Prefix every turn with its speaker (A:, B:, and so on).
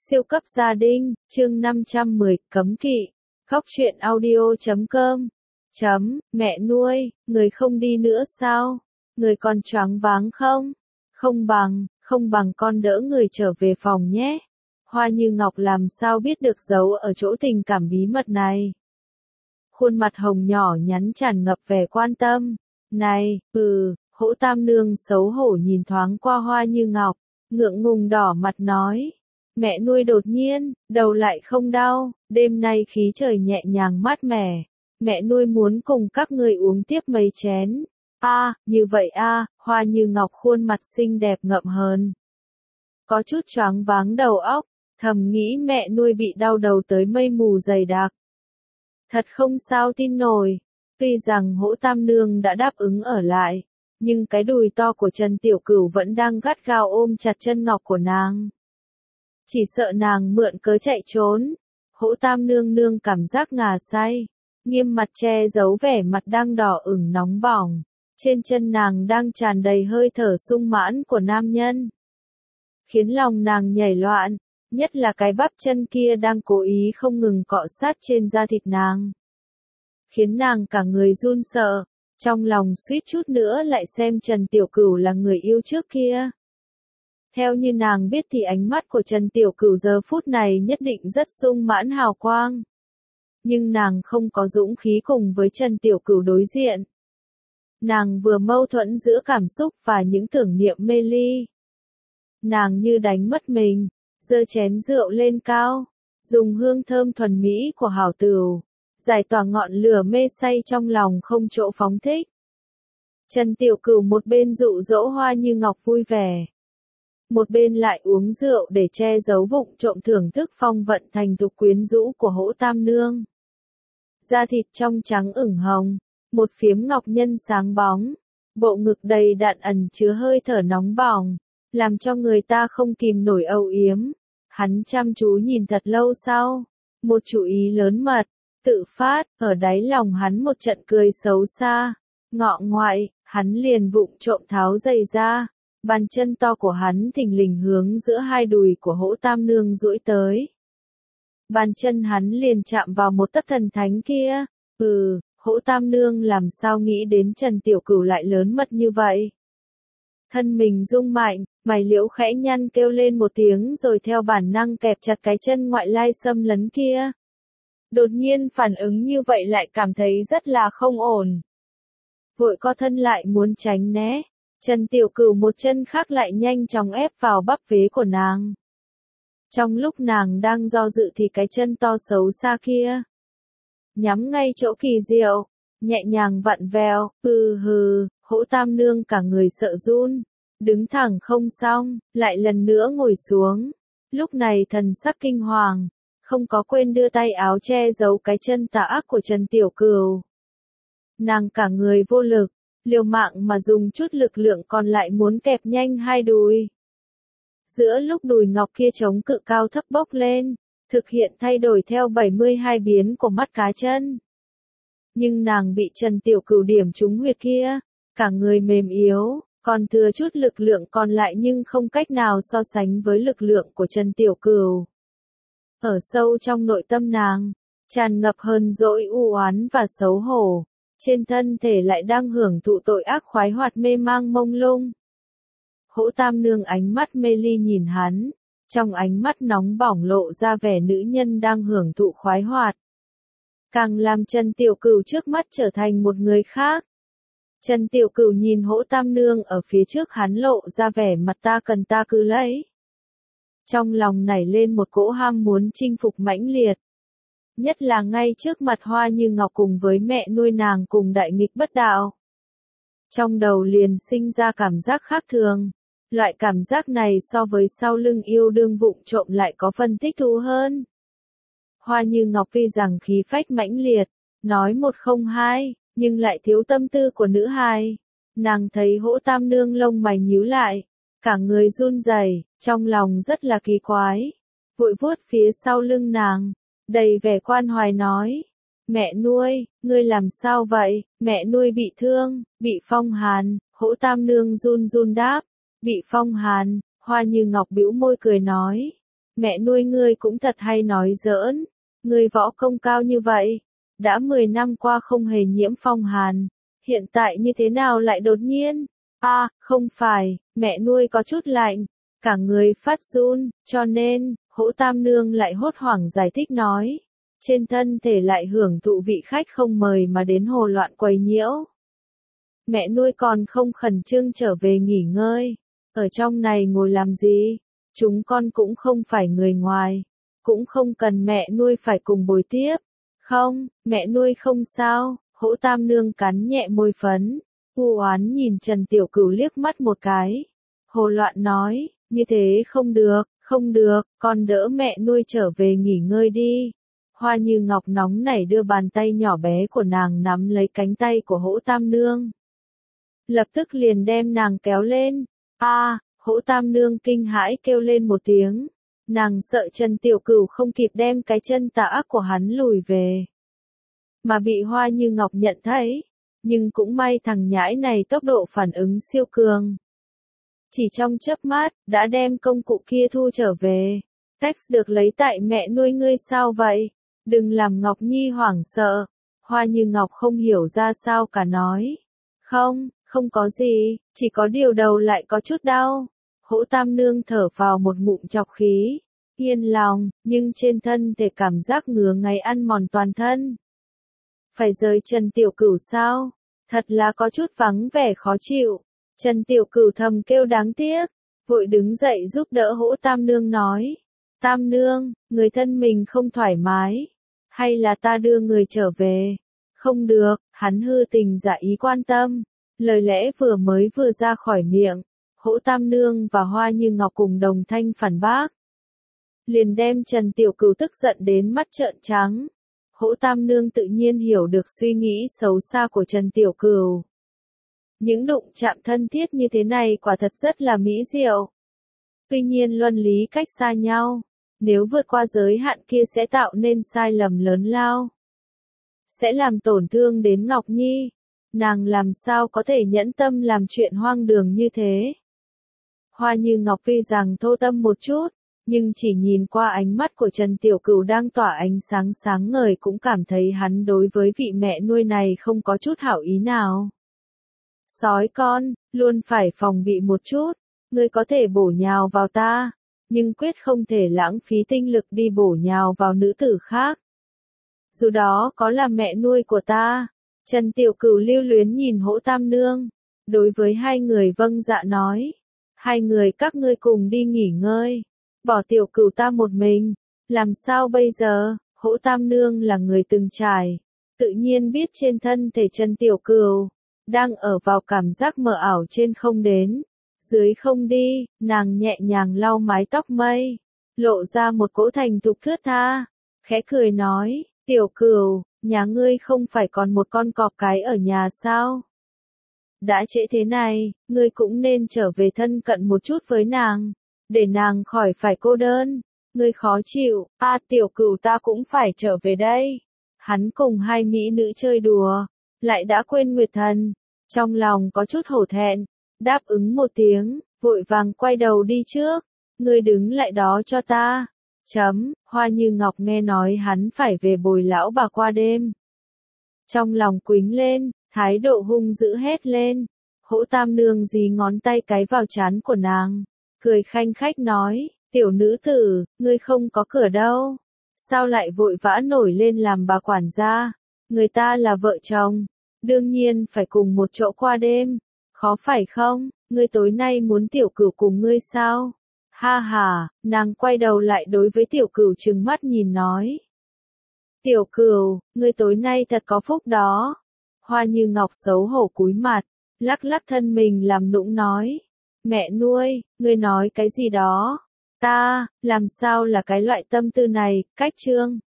A: Siêu cấp gia đình, chương 510, cấm kỵ. Khóc chuyện audio.com. Mẹ nuôi, người không đi nữa sao? Người còn choáng váng không? Không bằng con đỡ người trở về phòng nhé. Hoa Như Ngọc làm sao biết được giấu ở chỗ tình cảm bí mật này. Khuôn mặt hồng nhỏ nhắn tràn ngập vẻ quan tâm. Này, Hỗ Tam Nương xấu hổ nhìn thoáng qua Hoa Như Ngọc, ngượng ngùng đỏ mặt nói. Mẹ nuôi đột nhiên, đầu lại không đau, đêm nay khí trời nhẹ nhàng mát mẻ. Mẹ nuôi muốn cùng các người uống tiếp mấy chén. Như vậy Hoa Như Ngọc khuôn mặt xinh đẹp ngậm hờn. Có chút choáng váng đầu óc, thầm nghĩ mẹ nuôi bị đau đầu tới mây mù dày đặc. Thật không sao tin nổi, tuy rằng Hỗ Tam Nương đã đáp ứng ở lại, nhưng cái đùi to của Trần Tiểu Cửu vẫn đang gắt gao ôm chặt chân ngọc của nàng. Chỉ sợ nàng mượn cớ chạy trốn. Hỗ Tam Nương cảm giác ngà say, nghiêm mặt che giấu vẻ mặt đang đỏ ửng nóng bỏng. Trên chân nàng đang tràn đầy hơi thở sung mãn của nam nhân, khiến lòng nàng nhảy loạn, nhất là cái bắp chân kia đang cố ý không ngừng cọ sát trên da thịt nàng, khiến nàng cả người run sợ, trong lòng suýt chút nữa lại xem Trần Tiểu Cửu là người yêu trước kia. Theo như nàng biết thì ánh mắt của Trần Tiểu Cửu giờ phút này nhất định rất sung mãn hào quang. Nhưng nàng không có dũng khí cùng với Trần Tiểu Cửu đối diện. Nàng vừa mâu thuẫn giữa cảm xúc và những tưởng niệm mê ly. Nàng như đánh mất mình, giơ chén rượu lên cao, dùng hương thơm thuần mỹ của hảo tửu, giải tỏa ngọn lửa mê say trong lòng không chỗ phóng thích. Trần Tiểu Cửu một bên dụ dỗ Hoa Như Ngọc vui vẻ, một bên lại uống rượu để che giấu vụng trộm thưởng thức phong vận thành thục quyến rũ của Hỗ Tam Nương. Da thịt trong trắng ửng hồng, một phiếm ngọc nhân sáng bóng, bộ ngực đầy đặn ẩn chứa hơi thở nóng bỏng, làm cho người ta không kìm nổi âu yếm. Hắn chăm chú nhìn thật lâu sau, một chủ ý lớn mật, tự phát, ở đáy lòng hắn một trận cười xấu xa. Ngọ ngoại, hắn liền vụng trộm tháo giày ra. Bàn chân to của hắn thình lình hướng giữa hai đùi của Hỗ Tam Nương duỗi tới. Bàn chân hắn liền chạm vào một tấc thần thánh kia. Hỗ Tam Nương làm sao nghĩ đến Trần Tiểu Cửu lại lớn mật như vậy. Thân mình rung mạnh, mày liễu khẽ nhăn kêu lên một tiếng rồi theo bản năng kẹp chặt cái chân ngoại lai xâm lấn kia. Đột nhiên phản ứng như vậy lại cảm thấy rất là không ổn. Vội co thân lại muốn tránh né. Trần Tiểu Cửu một chân khác lại nhanh chóng ép vào bắp vế của nàng. Trong lúc nàng đang do dự thì cái chân to xấu xa kia nhắm ngay chỗ kỳ diệu, nhẹ nhàng vặn vẹo. Hỗ Tam Nương cả người sợ run, đứng thẳng không xong, lại lần nữa ngồi xuống. Lúc này thần sắc kinh hoàng, không có quên đưa tay áo che giấu cái chân tà ác của Trần Tiểu Cửu. Nàng cả người vô lực, liều mạng mà dùng chút lực lượng còn lại muốn kẹp nhanh hai đùi. Giữa lúc đùi ngọc kia chống cự cao thấp bốc lên, thực hiện thay đổi theo 72 biến của mắt cá chân. Nhưng nàng bị Trần Tiểu Cửu điểm trúng huyệt kia, cả người mềm yếu, còn thừa chút lực lượng còn lại nhưng không cách nào so sánh với lực lượng của Trần Tiểu Cửu. Ở sâu trong nội tâm nàng, tràn ngập hờn dỗi u oán và xấu hổ. Trên thân thể lại đang hưởng thụ tội ác khoái hoạt mê mang mông lung. Hỗ Tam Nương ánh mắt mê ly nhìn hắn, trong ánh mắt nóng bỏng lộ ra vẻ nữ nhân đang hưởng thụ khoái hoạt. Càng làm Trần Tiểu Cửu trước mắt trở thành một người khác. Trần Tiểu Cửu nhìn Hỗ Tam Nương ở phía trước hắn lộ ra vẻ mặt ta cần ta cứ lấy. Trong lòng nảy lên một cỗ ham muốn chinh phục mãnh liệt. Nhất là ngay trước mặt Hoa Như Ngọc cùng với mẹ nuôi nàng cùng đại nghịch bất đạo. Trong đầu liền sinh ra cảm giác khác thường. Loại cảm giác này so với sau lưng yêu đương vụng trộm lại có phần thích thú hơn. Hoa Như Ngọc tuy rằng khí phách mãnh liệt, nói một không hai, nhưng lại thiếu tâm tư của nữ hài. Nàng thấy Hỗ Tam Nương lông mày nhíu lại, cả người run rẩy, trong lòng rất là kỳ quái. Vội vuốt phía sau lưng nàng, đầy vẻ quan hoài nói. Mẹ nuôi, ngươi làm sao vậy? Mẹ nuôi bị thương, bị phong hàn. Hỗ Tam Nương run run đáp. Bị phong hàn. Hoa Như Ngọc bĩu môi cười nói. mẹ nuôi ngươi cũng thật hay nói giỡn, ngươi võ công cao như vậy, đã 10 năm qua không hề nhiễm phong hàn, hiện tại như thế nào lại đột nhiên? Không phải, mẹ nuôi có chút lạnh, cả người phát run, cho nên, Hỗ Tam Nương lại hốt hoảng giải thích nói, trên thân thể lại hưởng thụ vị khách không mời mà đến hồ loạn quấy nhiễu. Mẹ nuôi còn không khẩn trương trở về nghỉ ngơi, ở trong này ngồi làm gì, chúng con cũng không phải người ngoài, cũng không cần mẹ nuôi phải cùng bồi tiếp. Không, mẹ nuôi không sao, Hỗ Tam Nương cắn nhẹ môi phấn, u oán nhìn Trần Tiểu Cửu liếc mắt một cái. Hồ Loạn nói, như thế không được, con đỡ mẹ nuôi trở về nghỉ ngơi đi. Hoa Như Ngọc nóng nảy đưa bàn tay nhỏ bé của nàng nắm lấy cánh tay của Hỗ Tam Nương. Lập tức liền đem nàng kéo lên. Hỗ Tam Nương kinh hãi kêu lên một tiếng. Nàng sợ Trần Tiểu Cửu không kịp đem cái chân tà ác của hắn lùi về. Mà bị Hoa Như Ngọc nhận thấy. Nhưng cũng may thằng nhãi này tốc độ phản ứng siêu cường. Chỉ trong chớp mắt, đã đem công cụ kia thu trở về. Text được lấy tại mẹ nuôi ngươi sao vậy? Đừng làm Ngọc Nhi hoảng sợ. Hoa Như Ngọc không hiểu ra sao cả nói. Không có gì, chỉ có điều đầu lại có chút đau. Hỗ Tam Nương thở vào một ngụm trọc khí. Yên lòng, nhưng trên thân thể cảm giác ngứa ngáy ăn mòn toàn thân. Phải rời Trần Tiểu Cửu sao? Thật là có chút vắng vẻ khó chịu. Trần Tiểu Cửu thầm kêu đáng tiếc, vội đứng dậy giúp đỡ Hỗ Tam Nương nói. Tam Nương, người thân mình không thoải mái, hay là ta đưa người trở về? Không được, hắn hư tình giả ý quan tâm. Lời lẽ mới vừa ra khỏi miệng, Hỗ Tam Nương và Hoa Như Ngọc cùng đồng thanh phản bác. Liền đem Trần Tiểu Cửu tức giận đến mắt trợn trắng. Hỗ Tam Nương tự nhiên hiểu được suy nghĩ xấu xa của Trần Tiểu Cửu. Những đụng chạm thân thiết như thế này quả thật rất là mỹ diệu. Tuy nhiên luân lý cách xa nhau, nếu vượt qua giới hạn kia sẽ tạo nên sai lầm lớn lao. Sẽ làm tổn thương đến Ngọc Nhi. Nàng làm sao có thể nhẫn tâm làm chuyện hoang đường như thế. Hoa Như Ngọc tuy rằng thô tâm một chút, nhưng chỉ nhìn qua ánh mắt của Trần Tiểu Cửu đang tỏa ánh sáng sáng ngời cũng cảm thấy hắn đối với vị mẹ nuôi này không có chút hảo ý nào. Sói con, luôn phải phòng bị một chút, ngươi có thể bổ nhào vào ta, nhưng quyết không thể lãng phí tinh lực đi bổ nhào vào nữ tử khác. Dù đó có là mẹ nuôi của ta. Trần Tiểu Cửu lưu luyến nhìn Hỗ Tam Nương, đối với hai người vâng dạ nói, hai người các ngươi cùng đi nghỉ ngơi, bỏ Tiểu Cửu ta một mình, làm sao bây giờ? Hỗ Tam Nương là người từng trải, tự nhiên biết trên thân thể Trần Tiểu Cửu đang ở vào cảm giác mờ ảo trên không đến, dưới không đi, nàng nhẹ nhàng lau mái tóc mây, lộ ra một cỗ thành thục thướt tha, khẽ cười nói, Tiểu Cửu, nhà ngươi không phải còn một con cọp cái ở nhà sao? Đã trễ thế này, ngươi cũng nên trở về thân cận một chút với nàng, để nàng khỏi phải cô đơn. Ngươi khó chịu, Tiểu Cửu ta cũng phải trở về đây. Hắn cùng hai mỹ nữ chơi đùa, lại đã quên Nguyệt Thần, trong lòng có chút hổ thẹn, đáp ứng một tiếng, vội vàng quay đầu đi trước. Ngươi đứng lại đó cho ta. Hoa Như Ngọc nghe nói hắn phải về bồi lão bà qua đêm. Trong lòng quính lên, thái độ hung dữ hét lên. Hỗ Tam Nương dí ngón tay cái vào trán của nàng, cười khanh khách nói, tiểu nữ tử, ngươi không có cửa đâu. Sao lại vội vã nổi lên làm bà quản gia? Người ta là vợ chồng, đương nhiên phải cùng một chỗ qua đêm. Khó phải không? Ngươi tối nay muốn Tiểu Cửu cùng ngươi sao? Ha ha, nàng quay đầu lại đối với Tiểu Cửu trừng mắt nhìn nói. Tiểu Cửu, ngươi tối nay thật có phúc đó. Hoa Như Ngọc xấu hổ cúi mặt, lắc lắc thân mình làm nũng nói. Mẹ nuôi, ngươi nói cái gì đó? Ta, làm sao là cái loại tâm tư này, cách chương.